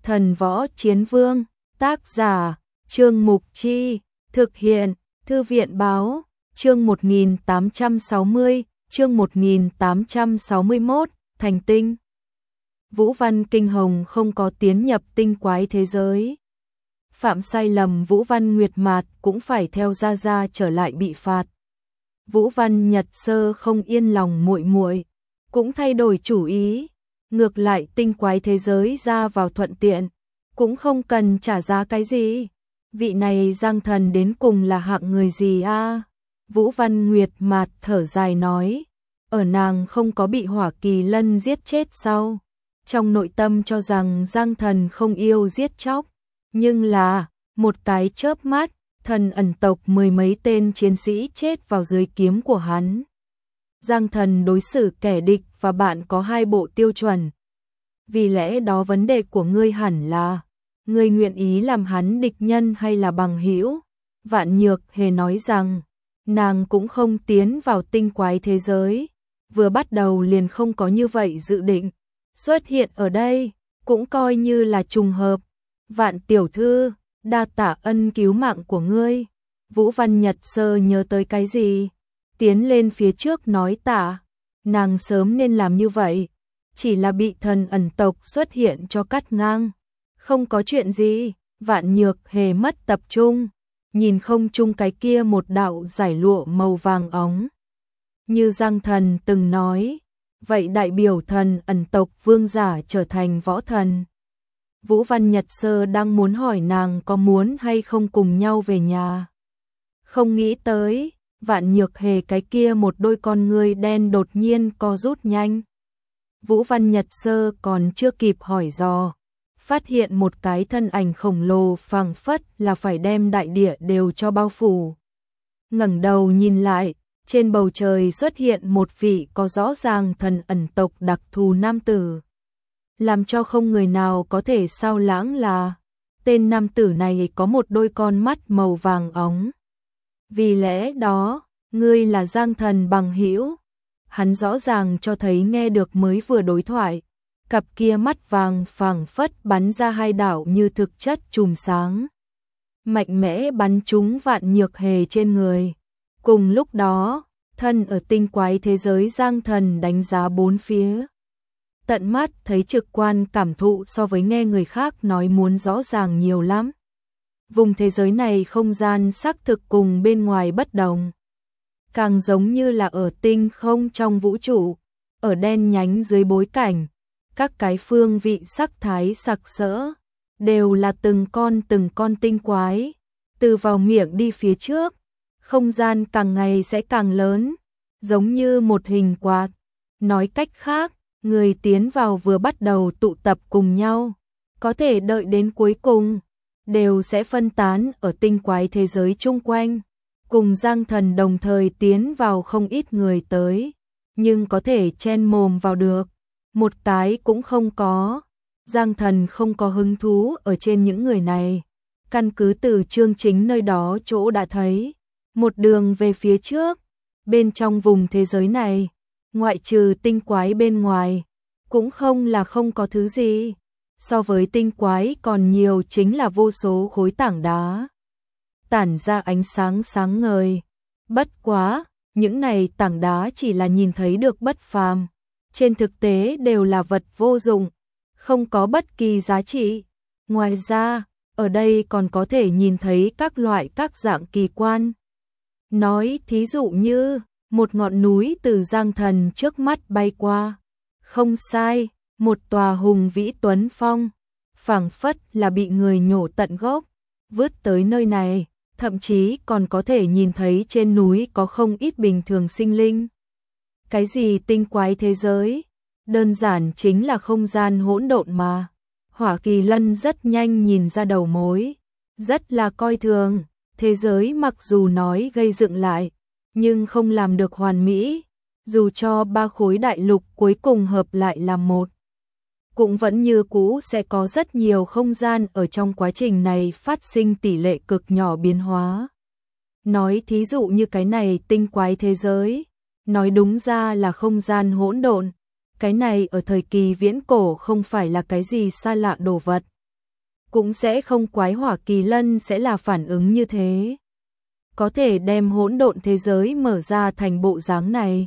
Thần Võ Chiến Vương, tác giả, Trương Mục Chi, thực hiện, Thư viện Báo, chương 1860, chương 1861, thành tinh. Vũ Văn Kinh Hồng không có tiến nhập tinh quái thế giới. Phạm sai lầm Vũ Văn Nguyệt Mạt cũng phải theo Gia Gia trở lại bị phạt. Vũ Văn Nhật Sơ không yên lòng muội muội, cũng thay đổi chủ ý. Ngược lại tinh quái thế giới ra vào thuận tiện, cũng không cần trả giá cái gì. Vị này Giang Thần đến cùng là hạng người gì a? Vũ Văn Nguyệt Mạt thở dài nói, ở nàng không có bị Hỏa Kỳ Lân giết chết sau. Trong nội tâm cho rằng Giang Thần không yêu giết chóc, nhưng là, một cái chớp mắt, Thần Ẩn tộc mười mấy tên chiến sĩ chết vào dưới kiếm của hắn. Giang Thần đối xử kẻ địch và bạn có hai bộ tiêu chuẩn. Vì lẽ đó vấn đề của ngươi hẳn là, ngươi nguyện ý làm hắn địch nhân hay là bằng hữu? Vạn Nhược Hề nói rằng, nàng cũng không tiến vào tinh quái thế giới, vừa bắt đầu liền không có như vậy dự định. Xuất hiện ở đây, cũng coi như là trùng hợp. Vạn tiểu thư, đa tạ ân cứu mạng của ngươi. Vũ Văn Nhật Sơ nhớ tới cái gì? Tiến lên phía trước nói tạ. Nàng sớm nên làm như vậy, chỉ là bị Thần Ẩn tộc xuất hiện cho cắt ngang. Không có chuyện gì. Vạn Nhược Hề mất tập trung, nhìn không chung cái kia một đạo giải lụa màu vàng óng. Như Giang Thần từng nói, vậy đại biểu Thần Ẩn tộc vương giả trở thành võ thần. Vũ Văn Nhật Sơ đang muốn hỏi nàng có muốn hay không cùng nhau về nhà. Không nghĩ tới, Vạn Nhược Hề cái kia một đôi con ngươi đen đột nhiên co rút nhanh. Vũ Văn Nhật Sơ còn chưa kịp hỏi dò, phát hiện một cái thân ảnh khổng lồ phảng phất là phải đem đại địa đều cho bao phủ. Ngẩng đầu nhìn lại, trên bầu trời xuất hiện một vị có rõ ràng Thần Ẩn tộc đặc thù nam tử. Làm cho không người nào có thể sao lãng là, tên nam tử này có một đôi con mắt màu vàng óng. Vì lẽ đó, ngươi là Giang Thần bằng hữu. Hắn rõ ràng cho thấy nghe được mới vừa đối thoại. Cặp kia mắt vàng phảng phất bắn ra hai đạo như thực chất chùm sáng. Mạnh mẽ bắn trúng Vạn Nhược Hề trên người. Cùng lúc đó, thân ở tinh quái thế giới Giang Thần đánh giá bốn phía. Tận mắt thấy trực quan cảm thụ so với nghe người khác nói muốn rõ ràng nhiều lắm. Vùng thế giới này không gian xác thực cùng bên ngoài bất đồng. Càng giống như là ở tinh không trong vũ trụ, ở đen nhánh dưới bối cảnh. Các cái phương vị sắc thái sặc sỡ, đều là từng con tinh quái. Từ vào miệng đi phía trước, không gian càng ngày sẽ càng lớn, giống như một hình quạt. Nói cách khác, người tiến vào vừa bắt đầu tụ tập cùng nhau, có thể đợi đến cuối cùng, đều sẽ phân tán ở tinh quái thế giới chung quanh. Cùng Giang Thần đồng thời tiến vào không ít người tới, nhưng có thể chen mồm vào được, một cái cũng không có. Giang Thần không có hứng thú ở trên những người này, căn cứ từ chương chính nơi đó chỗ đã thấy, một đường về phía trước, bên trong vùng thế giới này, ngoại trừ tinh quái bên ngoài, cũng không là không có thứ gì. So với tinh quái còn nhiều chính là vô số khối tảng đá, tản ra ánh sáng sáng ngời. Bất quá, những này tảng đá chỉ là nhìn thấy được bất phàm, trên thực tế đều là vật vô dụng, không có bất kỳ giá trị. Ngoài ra, ở đây còn có thể nhìn thấy các loại các dạng kỳ quan. Nói thí dụ như, một ngọn núi từ Giang Thần trước mắt bay qua. Không sai, một tòa hùng vĩ tuấn phong, phảng phất là bị người nhổ tận gốc, vứt tới nơi này, thậm chí còn có thể nhìn thấy trên núi có không ít bình thường sinh linh. Cái gì tinh quái thế giới? Đơn giản chính là không gian hỗn độn mà. Hỏa Kỳ Lân rất nhanh nhìn ra đầu mối, rất là coi thường, thế giới mặc dù nói gây dựng lại, nhưng không làm được hoàn mỹ, dù cho ba khối đại lục cuối cùng hợp lại làm một, cũng vẫn như cũ sẽ có rất nhiều không gian ở trong quá trình này phát sinh tỷ lệ cực nhỏ biến hóa. Nói thí dụ như cái này tinh quái thế giới, nói đúng ra là không gian hỗn độn, cái này ở thời kỳ viễn cổ không phải là cái gì xa lạ đồ vật, cũng sẽ không quái Hỏa Kỳ Lân sẽ là phản ứng như thế. Có thể đem hỗn độn thế giới mở ra thành bộ dáng này.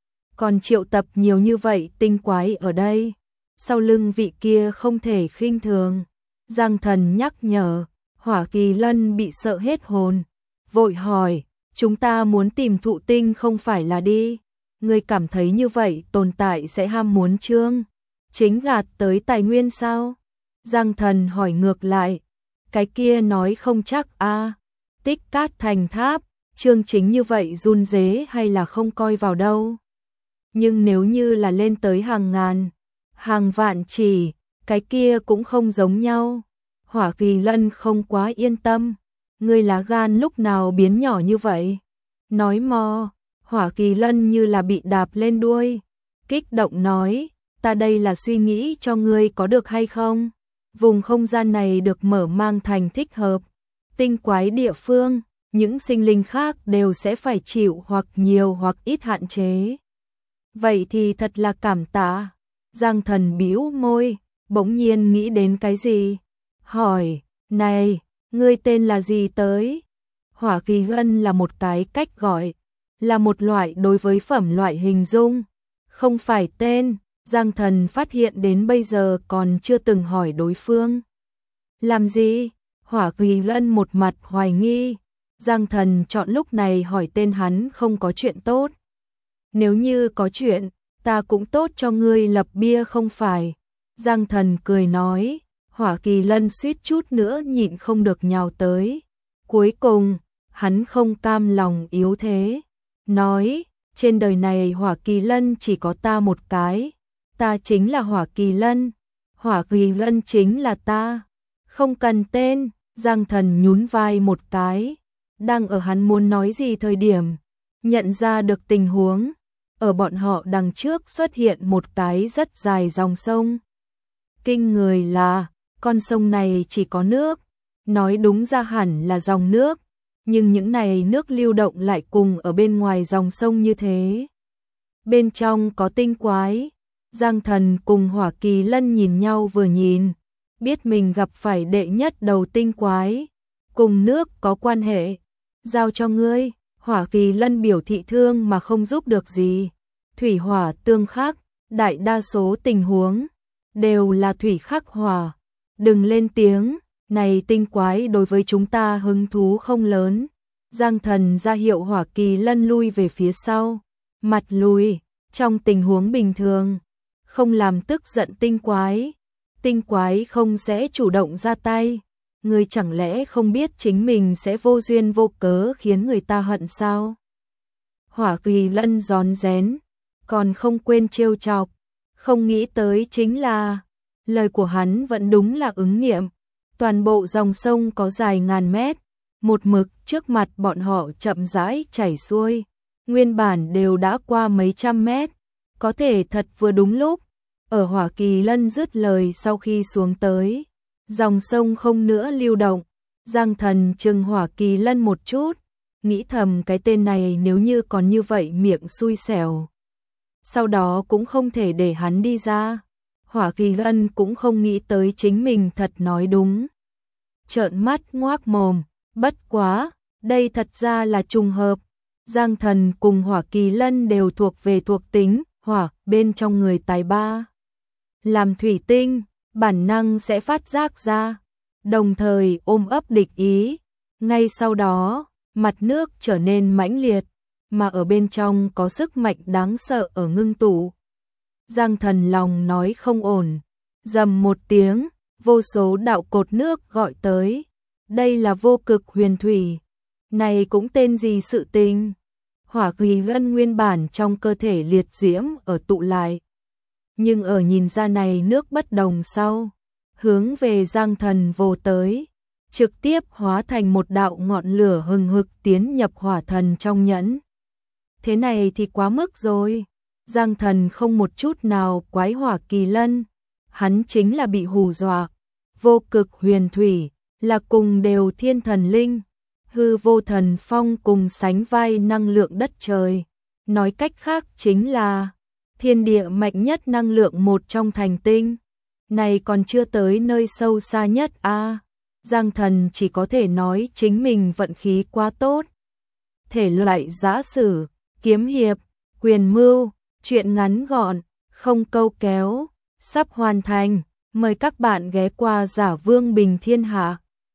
Còn triệu tập nhiều như vậy tinh quái ở đây, sau lưng vị kia không thể khinh thường. Giang Thần nhắc nhở, Hỏa Kỳ Lân bị sợ hết hồn, vội hỏi, chúng ta muốn tìm thụ tinh không phải là đi, ngươi cảm thấy như vậy tồn tại sẽ ham muốn chương chính gạt tới tài nguyên sao? Giang Thần hỏi ngược lại, cái kia nói không chắc a. Tích Cát thành tháp, chương chính như vậy run rế hay là không coi vào đâu. Nhưng nếu như là lên tới hàng ngàn, hàng vạn chỉ, cái kia cũng không giống nhau. Hỏa Kỳ Lân không quá yên tâm, ngươi lá gan lúc nào biến nhỏ như vậy? Nói mò, Hỏa Kỳ Lân như là bị đạp lên đuôi, kích động nói, ta đây là suy nghĩ cho ngươi có được hay không? Vùng không gian này được mở mang thành thích hợp, tinh quái địa phương, những sinh linh khác đều sẽ phải chịu hoặc nhiều hoặc ít hạn chế. Vậy thì thật là cảm tạ. Giang Thần bĩu môi, bỗng nhiên nghĩ đến cái gì? Hỏi, này, ngươi tên là gì tới? Hỏa Kỳ Lân là một cái cách gọi, là một loại đối với phẩm loại hình dung, không phải tên. Giang Thần phát hiện đến bây giờ còn chưa từng hỏi đối phương. Làm gì? Hỏa Kỳ Lân một mặt hoài nghi. Giang Thần chọn lúc này hỏi tên hắn không có chuyện tốt. Nếu như có chuyện, ta cũng tốt cho ngươi lập bia không phải. Giang Thần cười nói, Hỏa Kỳ Lân suýt chút nữa nhịn không được nhào tới. Cuối cùng, hắn không cam lòng yếu thế. Nói, trên đời này Hỏa Kỳ Lân chỉ có ta một cái. Ta chính là Hỏa Kỳ Lân. Hỏa Kỳ Lân chính là ta. Không cần tên. Giang Thần nhún vai một cái. Đang ở hắn muốn nói gì thời điểm, nhận ra được tình huống. Ở bọn họ đằng trước xuất hiện một cái rất dài dòng sông. Kinh người là, con sông này chỉ có nước. Nói đúng ra hẳn là dòng nước. Nhưng những này nước lưu động lại cùng ở bên ngoài dòng sông như thế. Bên trong có tinh quái. Giang Thần cùng Hỏa Kỳ Lân nhìn nhau vừa nhìn, biết mình gặp phải đệ nhất đầu tinh quái, cùng nước có quan hệ. Giao cho ngươi. Hỏa Kỳ Lân biểu thị thương mà không giúp được gì. Thủy hỏa tương khắc, đại đa số tình huống đều là thủy khắc hỏa. Đừng lên tiếng, này tinh quái đối với chúng ta hứng thú không lớn. Giang Thần ra hiệu Hỏa Kỳ Lân lui về phía sau, mặt lùi. Trong tình huống bình thường, không làm tức giận tinh quái. Tinh quái không sẽ chủ động ra tay. Ngươi chẳng lẽ không biết chính mình sẽ vô duyên vô cớ khiến người ta hận sao? Hỏa Kỳ Lân rón rén, còn không quên trêu chọc. Không nghĩ tới chính là, lời của hắn vẫn đúng là ứng nghiệm. Toàn bộ dòng sông có dài ngàn mét, một mực trước mặt bọn họ chậm rãi chảy xuôi. Nguyên bản đều đã qua mấy trăm mét, có thể thật vừa đúng lúc. Ở Hỏa Kỳ Lân dứt lời sau khi xuống tới, dòng sông không nữa lưu động. Giang Thần chừng Hỏa Kỳ Lân một chút, nghĩ thầm cái tên này nếu như còn như vậy miệng xui xẻo, sau đó cũng không thể để hắn đi ra. Hỏa Kỳ Lân cũng không nghĩ tới chính mình thật nói đúng. Trợn mắt ngoác mồm, bất quá, đây thật ra là trùng hợp. Giang Thần cùng Hỏa Kỳ Lân đều thuộc về thuộc tính hỏa bên trong người tài ba. Làm thủy tinh, bản năng sẽ phát giác ra, đồng thời ôm ấp địch ý. Ngay sau đó, mặt nước trở nên mãnh liệt, mà ở bên trong có sức mạnh đáng sợ ở ngưng tụ. Giang Thần lòng nói không ổn, rầm một tiếng, vô số đạo cột nước gọi tới. Đây là vô cực huyền thủy, này cũng tên gì sự tình? Hỏa Kỳ Lân nguyên bản trong cơ thể liệt diễm ở tụ lại, nhưng ở nhìn ra này nước bất đồng sau, hướng về Giang Thần vồ tới, trực tiếp hóa thành một đạo ngọn lửa hừng hực tiến nhập hỏa thần trong nhẫn. Thế này thì quá mức rồi. Giang Thần không một chút nào quái Hỏa Kỳ Lân, hắn chính là bị hù dọa. Vô cực huyền thủy là cùng đều thiên thần linh, hư vô thần phong cùng sánh vai năng lượng đất trời. Nói cách khác chính là thiên địa mạnh nhất năng lượng một trong thành tinh. này còn chưa tới nơi sâu xa nhất a. Giang Thần chỉ có thể nói chính mình vận khí quá tốt. Thể loại giã sử, kiếm hiệp, quyền mưu, truyện ngắn gọn, không câu kéo, sắp hoàn thành. Mời các bạn ghé qua Giả Vương Bình Thiên Hạ.